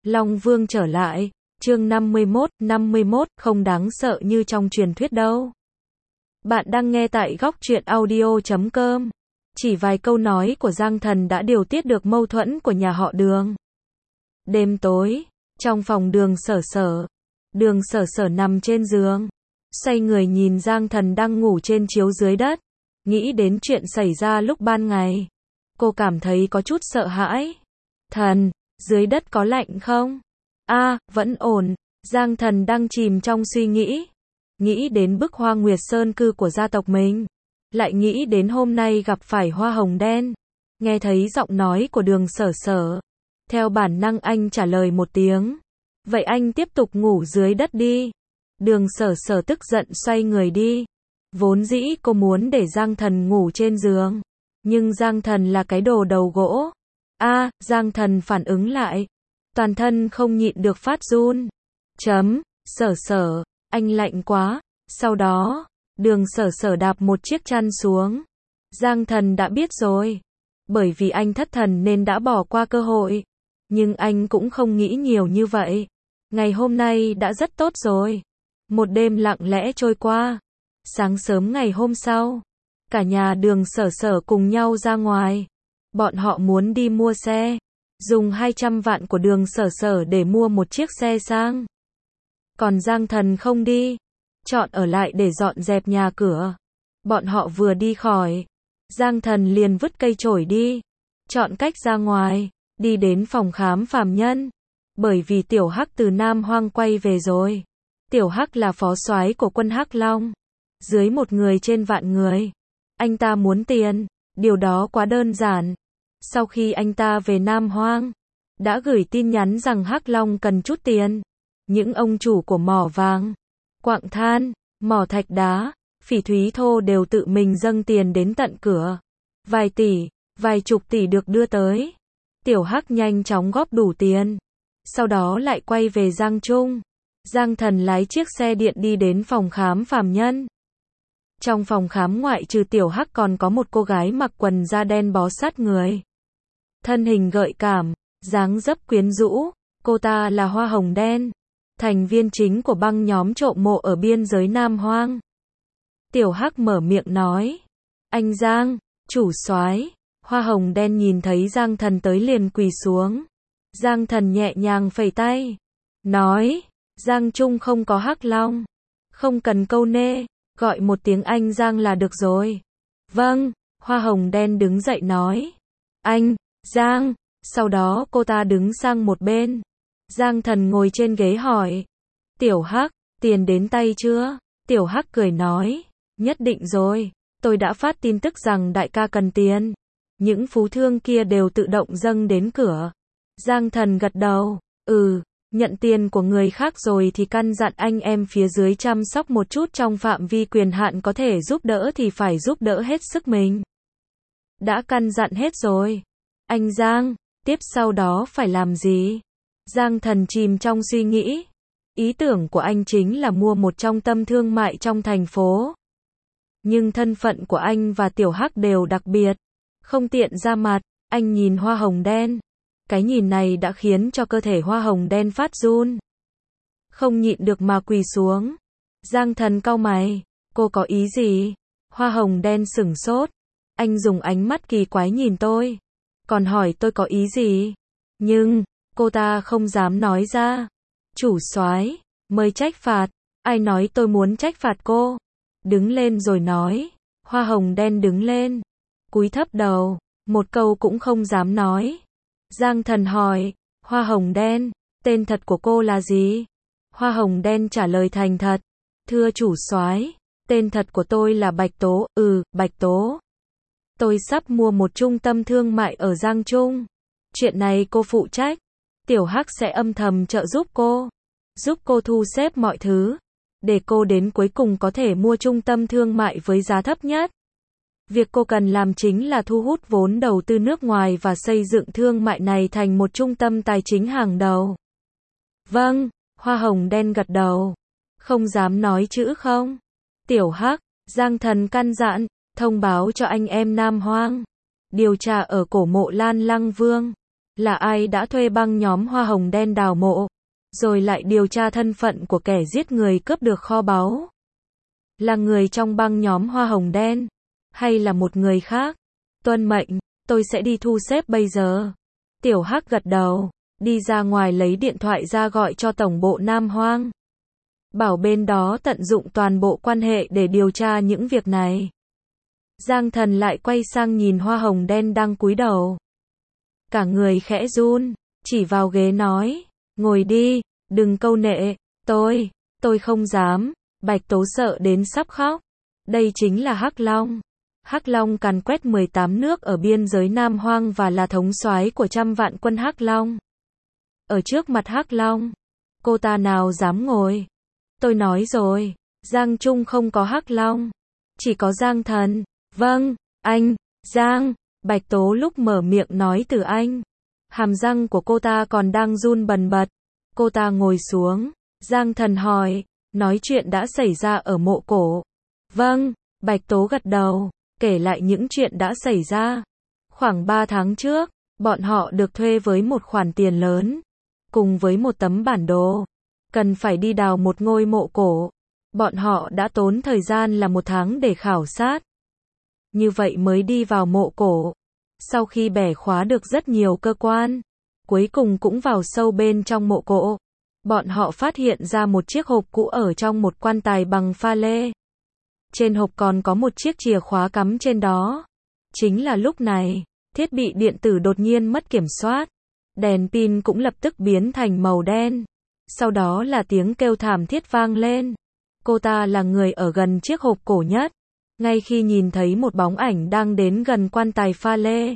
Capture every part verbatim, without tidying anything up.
Long Vương trở lại, chương năm mươi mốt, năm mươi mốt, không đáng sợ như trong truyền thuyết đâu. Bạn đang nghe tại góc truyện audio chấm com. Chỉ vài câu nói của Giang Thần đã điều tiết được mâu thuẫn của nhà họ Đường. Đêm tối, trong phòng Đường Sở Sở, Đường Sở Sở nằm trên giường, xoay người nhìn Giang Thần đang ngủ trên chiếu dưới đất, nghĩ đến chuyện xảy ra lúc ban ngày. Cô cảm thấy có chút sợ hãi. Thần, dưới đất có lạnh không? A, à, vẫn ổn. Giang Thần đang chìm trong suy nghĩ. Nghĩ đến bức Hoa Nguyệt Sơn cư của gia tộc mình. Lại nghĩ đến hôm nay gặp phải hoa hồng đen. Nghe thấy giọng nói của Đường Sở Sở. Theo bản năng anh trả lời một tiếng. Vậy anh tiếp tục ngủ dưới đất đi. Đường Sở Sở tức giận xoay người đi. Vốn dĩ cô muốn để Giang Thần ngủ trên giường. Nhưng Giang Thần là cái đồ đầu gỗ. A, à, Giang Thần phản ứng lại. Toàn thân không nhịn được phát run. Chấm, Sở Sở, anh lạnh quá. Sau đó, Đường Sở Sở đạp một chiếc chăn xuống. Giang Thần đã biết rồi. Bởi vì anh thất thần nên đã bỏ qua cơ hội. Nhưng anh cũng không nghĩ nhiều như vậy. Ngày hôm nay đã rất tốt rồi. Một đêm lặng lẽ trôi qua. Sáng sớm ngày hôm sau, cả nhà Đường Sở Sở cùng nhau ra ngoài. Bọn họ muốn đi mua xe. Dùng hai trăm vạn của Đường Sở Sở để mua một chiếc xe sang. Còn Giang Thần không đi. Chọn ở lại để dọn dẹp nhà cửa. Bọn họ vừa đi khỏi. Giang Thần liền vứt cây chổi đi. Chọn cách ra ngoài. Đi đến phòng khám phàm nhân. Bởi vì Tiểu Hắc từ Nam Hoang quay về rồi. Tiểu Hắc là phó soái của quân Hắc Long. Dưới một người trên vạn người. Anh ta muốn tiền. Điều đó quá đơn giản. Sau khi anh ta về Nam Hoang, đã gửi tin nhắn rằng Hắc Long cần chút tiền. Những ông chủ của mỏ vàng, quặng than, mỏ thạch đá, phỉ thúy thô đều tự mình dâng tiền đến tận cửa. Vài tỷ, vài chục tỷ được đưa tới. Tiểu Hắc nhanh chóng góp đủ tiền. Sau đó lại quay về Giang Trung. Giang Thần lái chiếc xe điện đi đến phòng khám phàm nhân. Trong phòng khám ngoại trừ Tiểu Hắc còn có một cô gái mặc quần da đen bó sát người. Thân hình gợi cảm, dáng dấp quyến rũ, cô ta là Hoa Hồng Đen, thành viên chính của băng nhóm trộm mộ ở biên giới Nam Hoang. Tiểu Hắc mở miệng nói, anh Giang, chủ soái. Hoa Hồng Đen nhìn thấy Giang Thần tới liền quỳ xuống. Giang Thần nhẹ nhàng phẩy tay, nói, Giang Trung không có Hắc Long, không cần câu nê, gọi một tiếng anh Giang là được rồi. Vâng, Hoa Hồng Đen đứng dậy nói, anh Giang. Sau đó cô ta đứng sang một bên. Giang Thần ngồi trên ghế hỏi, Tiểu Hắc, tiền đến tay chưa? Tiểu Hắc cười nói, nhất định rồi, tôi đã phát tin tức rằng đại ca cần tiền. Những phú thương kia đều tự động dâng đến cửa. Giang Thần gật đầu, ừ, nhận tiền của người khác rồi thì căn dặn anh em phía dưới chăm sóc một chút, trong phạm vi quyền hạn có thể giúp đỡ thì phải giúp đỡ hết sức mình. Đã căn dặn hết rồi. Anh Giang, tiếp sau đó phải làm gì? Giang Thần chìm trong suy nghĩ. Ý tưởng của anh chính là mua một trung tâm thương mại trong thành phố. Nhưng thân phận của anh và Tiểu Hắc đều đặc biệt. Không tiện ra mặt. Anh nhìn Hoa Hồng Đen. Cái nhìn này đã khiến cho cơ thể Hoa Hồng Đen phát run. Không nhịn được mà quỳ xuống. Giang Thần cau mày. Cô có ý gì? Hoa Hồng Đen sửng sốt. Anh dùng ánh mắt kỳ quái nhìn tôi. Còn hỏi tôi có ý gì? Nhưng, cô ta không dám nói ra. Chủ soái, mời trách phạt. Ai nói tôi muốn trách phạt cô? Đứng lên rồi nói. Hoa Hồng Đen đứng lên. Cúi thấp đầu. Một câu cũng không dám nói. Giang Thần hỏi. Hoa Hồng Đen, tên thật của cô là gì? Hoa Hồng Đen trả lời thành thật. Thưa chủ soái, tên thật của tôi là Bạch Tố. Ừ, Bạch Tố. Tôi sắp mua một trung tâm thương mại ở Giang Trung. Chuyện này cô phụ trách. Tiểu Hắc sẽ âm thầm trợ giúp cô. Giúp cô thu xếp mọi thứ. Để cô đến cuối cùng có thể mua trung tâm thương mại với giá thấp nhất. Việc cô cần làm chính là thu hút vốn đầu tư nước ngoài và xây dựng thương mại này thành một trung tâm tài chính hàng đầu. Vâng, Hoa Hồng Đen gật đầu. Không dám nói chữ không. Tiểu Hắc, Giang Thần căn dặn. Thông báo cho anh em Nam Hoang. Điều tra ở cổ mộ Lan Lăng Vương. Là ai đã thuê băng nhóm hoa hồng đen đào mộ, rồi lại điều tra thân phận của kẻ giết người cướp được kho báu? Là người trong băng nhóm hoa hồng đen, hay là một người khác? Tuân mệnh, tôi sẽ đi thu xếp bây giờ. Tiểu Hắc gật đầu, đi ra ngoài lấy điện thoại ra gọi cho tổng bộ Nam Hoang. Bảo bên đó tận dụng toàn bộ quan hệ để điều tra những việc này. Giang Thần lại quay sang nhìn hoa hồng đen đang cúi đầu. Cả người khẽ run, chỉ vào ghế nói, ngồi đi, đừng câu nệ, tôi, tôi không dám. Bạch Tố sợ đến sắp khóc. Đây chính là Hắc Long. Hắc Long càn quét mười tám nước ở biên giới Nam Hoang và là thống soái của trăm vạn quân Hắc Long. Ở trước mặt Hắc Long, cô ta nào dám ngồi. Tôi nói rồi, Giang Trung không có Hắc Long, chỉ có Giang Thần. Vâng, anh, Giang. Bạch Tố lúc mở miệng nói từ anh. Hàm răng của cô ta còn đang run bần bật. Cô ta ngồi xuống. Giang Thần hỏi, nói chuyện đã xảy ra ở mộ cổ. Vâng, Bạch Tố gật đầu, kể lại những chuyện đã xảy ra. Khoảng ba tháng trước, bọn họ được thuê với một khoản tiền lớn, cùng với một tấm bản đồ. Cần phải đi đào một ngôi mộ cổ. Bọn họ đã tốn thời gian là một tháng để khảo sát. Như vậy mới đi vào mộ cổ. Sau khi bẻ khóa được rất nhiều cơ quan, cuối cùng cũng vào sâu bên trong mộ cổ. Bọn họ phát hiện ra một chiếc hộp cũ ở trong một quan tài bằng pha lê. Trên hộp còn có một chiếc chìa khóa cắm trên đó. Chính là lúc này, thiết bị điện tử đột nhiên mất kiểm soát. Đèn pin cũng lập tức biến thành màu đen. Sau đó là tiếng kêu thảm thiết vang lên. Cô ta là người ở gần chiếc hộp cổ nhất. Ngay khi nhìn thấy một bóng ảnh đang đến gần quan tài pha lê,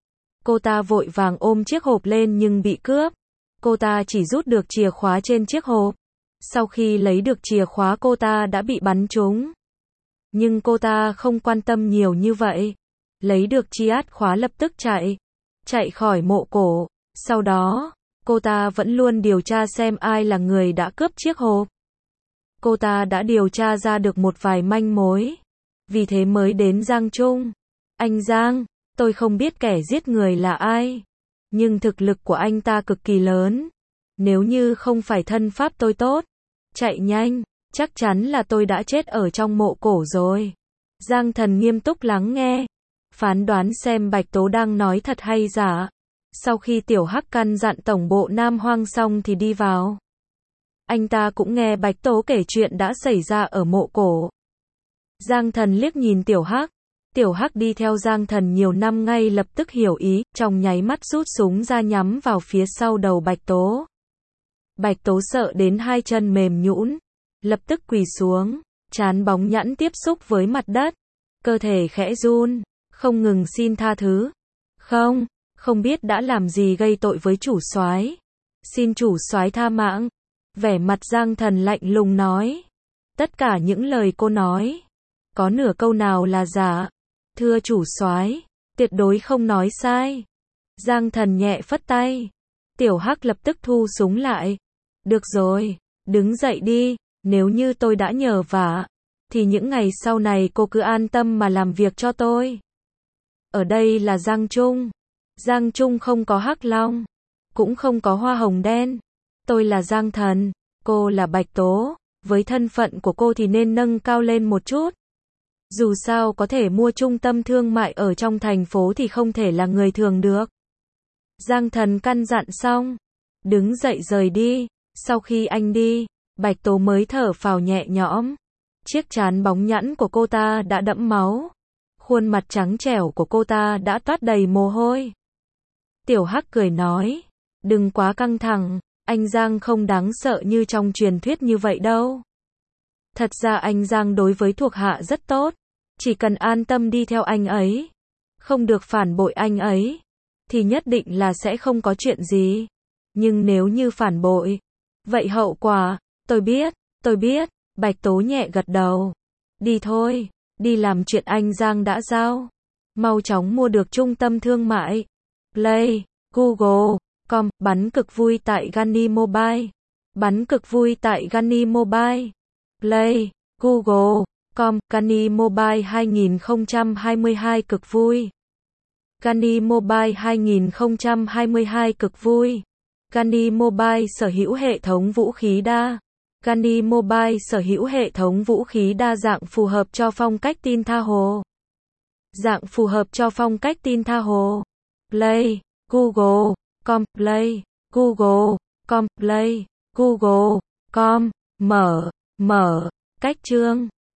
cô ta vội vàng ôm chiếc hộp lên nhưng bị cướp. Cô ta chỉ rút được chìa khóa trên chiếc hộp. Sau khi lấy được chìa khóa cô ta đã bị bắn trúng. Nhưng cô ta không quan tâm nhiều như vậy. Lấy được chìa khóa lập tức chạy. Chạy khỏi mộ cổ. Sau đó, cô ta vẫn luôn điều tra xem ai là người đã cướp chiếc hộp. Cô ta đã điều tra ra được một vài manh mối. Vì thế mới đến Giang Trung. Anh Giang, tôi không biết kẻ giết người là ai. Nhưng thực lực của anh ta cực kỳ lớn. Nếu như không phải thân pháp tôi tốt, chạy nhanh, chắc chắn là tôi đã chết ở trong mộ cổ rồi. Giang Thần nghiêm túc lắng nghe. Phán đoán xem Bạch Tố đang nói thật hay giả. Sau khi Tiểu Hắc căn dặn tổng bộ Nam Hoang xong thì đi vào. Anh ta cũng nghe Bạch Tố kể chuyện đã xảy ra ở mộ cổ. Giang Thần liếc nhìn Tiểu Hắc. Tiểu Hắc đi theo Giang Thần nhiều năm ngay lập tức hiểu ý, trong nháy mắt rút súng ra nhắm vào phía sau đầu Bạch Tố. Bạch Tố sợ đến hai chân mềm nhũn, lập tức quỳ xuống, trán bóng nhẵn tiếp xúc với mặt đất, cơ thể khẽ run, không ngừng xin tha thứ. Không, không biết đã làm gì gây tội với chủ soái, xin chủ soái tha mạng. Vẻ mặt Giang Thần lạnh lùng nói, tất cả những lời cô nói, có nửa câu nào là giả. Thưa chủ soái, tuyệt đối không nói sai. Giang Thần nhẹ phất tay. Tiểu Hắc lập tức thu súng lại. Được rồi, đứng dậy đi, nếu như tôi đã nhờ vả, thì những ngày sau này cô cứ an tâm mà làm việc cho tôi. Ở đây là Giang Trung. Giang Trung không có Hắc Long, cũng không có hoa hồng đen. Tôi là Giang Thần, cô là Bạch Tố, với thân phận của cô thì nên nâng cao lên một chút. Dù sao có thể mua trung tâm thương mại ở trong thành phố thì không thể là người thường được. Giang Thần căn dặn xong, đứng dậy rời đi. Sau khi anh đi, Bạch Tố mới thở phào nhẹ nhõm. Chiếc trán bóng nhẵn của cô ta đã đẫm máu. Khuôn mặt trắng trẻo của cô ta đã toát đầy mồ hôi. Tiểu Hắc cười nói, đừng quá căng thẳng, anh Giang không đáng sợ như trong truyền thuyết như vậy đâu. Thật ra anh Giang đối với thuộc hạ rất tốt, chỉ cần an tâm đi theo anh ấy, không được phản bội anh ấy, thì nhất định là sẽ không có chuyện gì. Nhưng nếu như phản bội, vậy hậu quả, tôi biết, tôi biết, Bạch Tố nhẹ gật đầu. Đi thôi, đi làm chuyện anh Giang đã giao. Mau chóng mua được trung tâm thương mại. Play, Google, com, bắn cực vui tại Gunny Mobile. Bắn cực vui tại Gunny Mobile. Play, Google, com, Gunny Mobile hai không hai hai cực vui. Gandhi Mobile hai không hai hai cực vui. Gandhi Mobile sở hữu hệ thống vũ khí đa. Gandhi Mobile sở hữu hệ thống vũ khí đa dạng phù hợp cho phong cách tin tha hồ. Dạng phù hợp cho phong cách tin tha hồ. Play, Google, com, Play, Google, com, Play, Google, com, mở, mở, cách chương.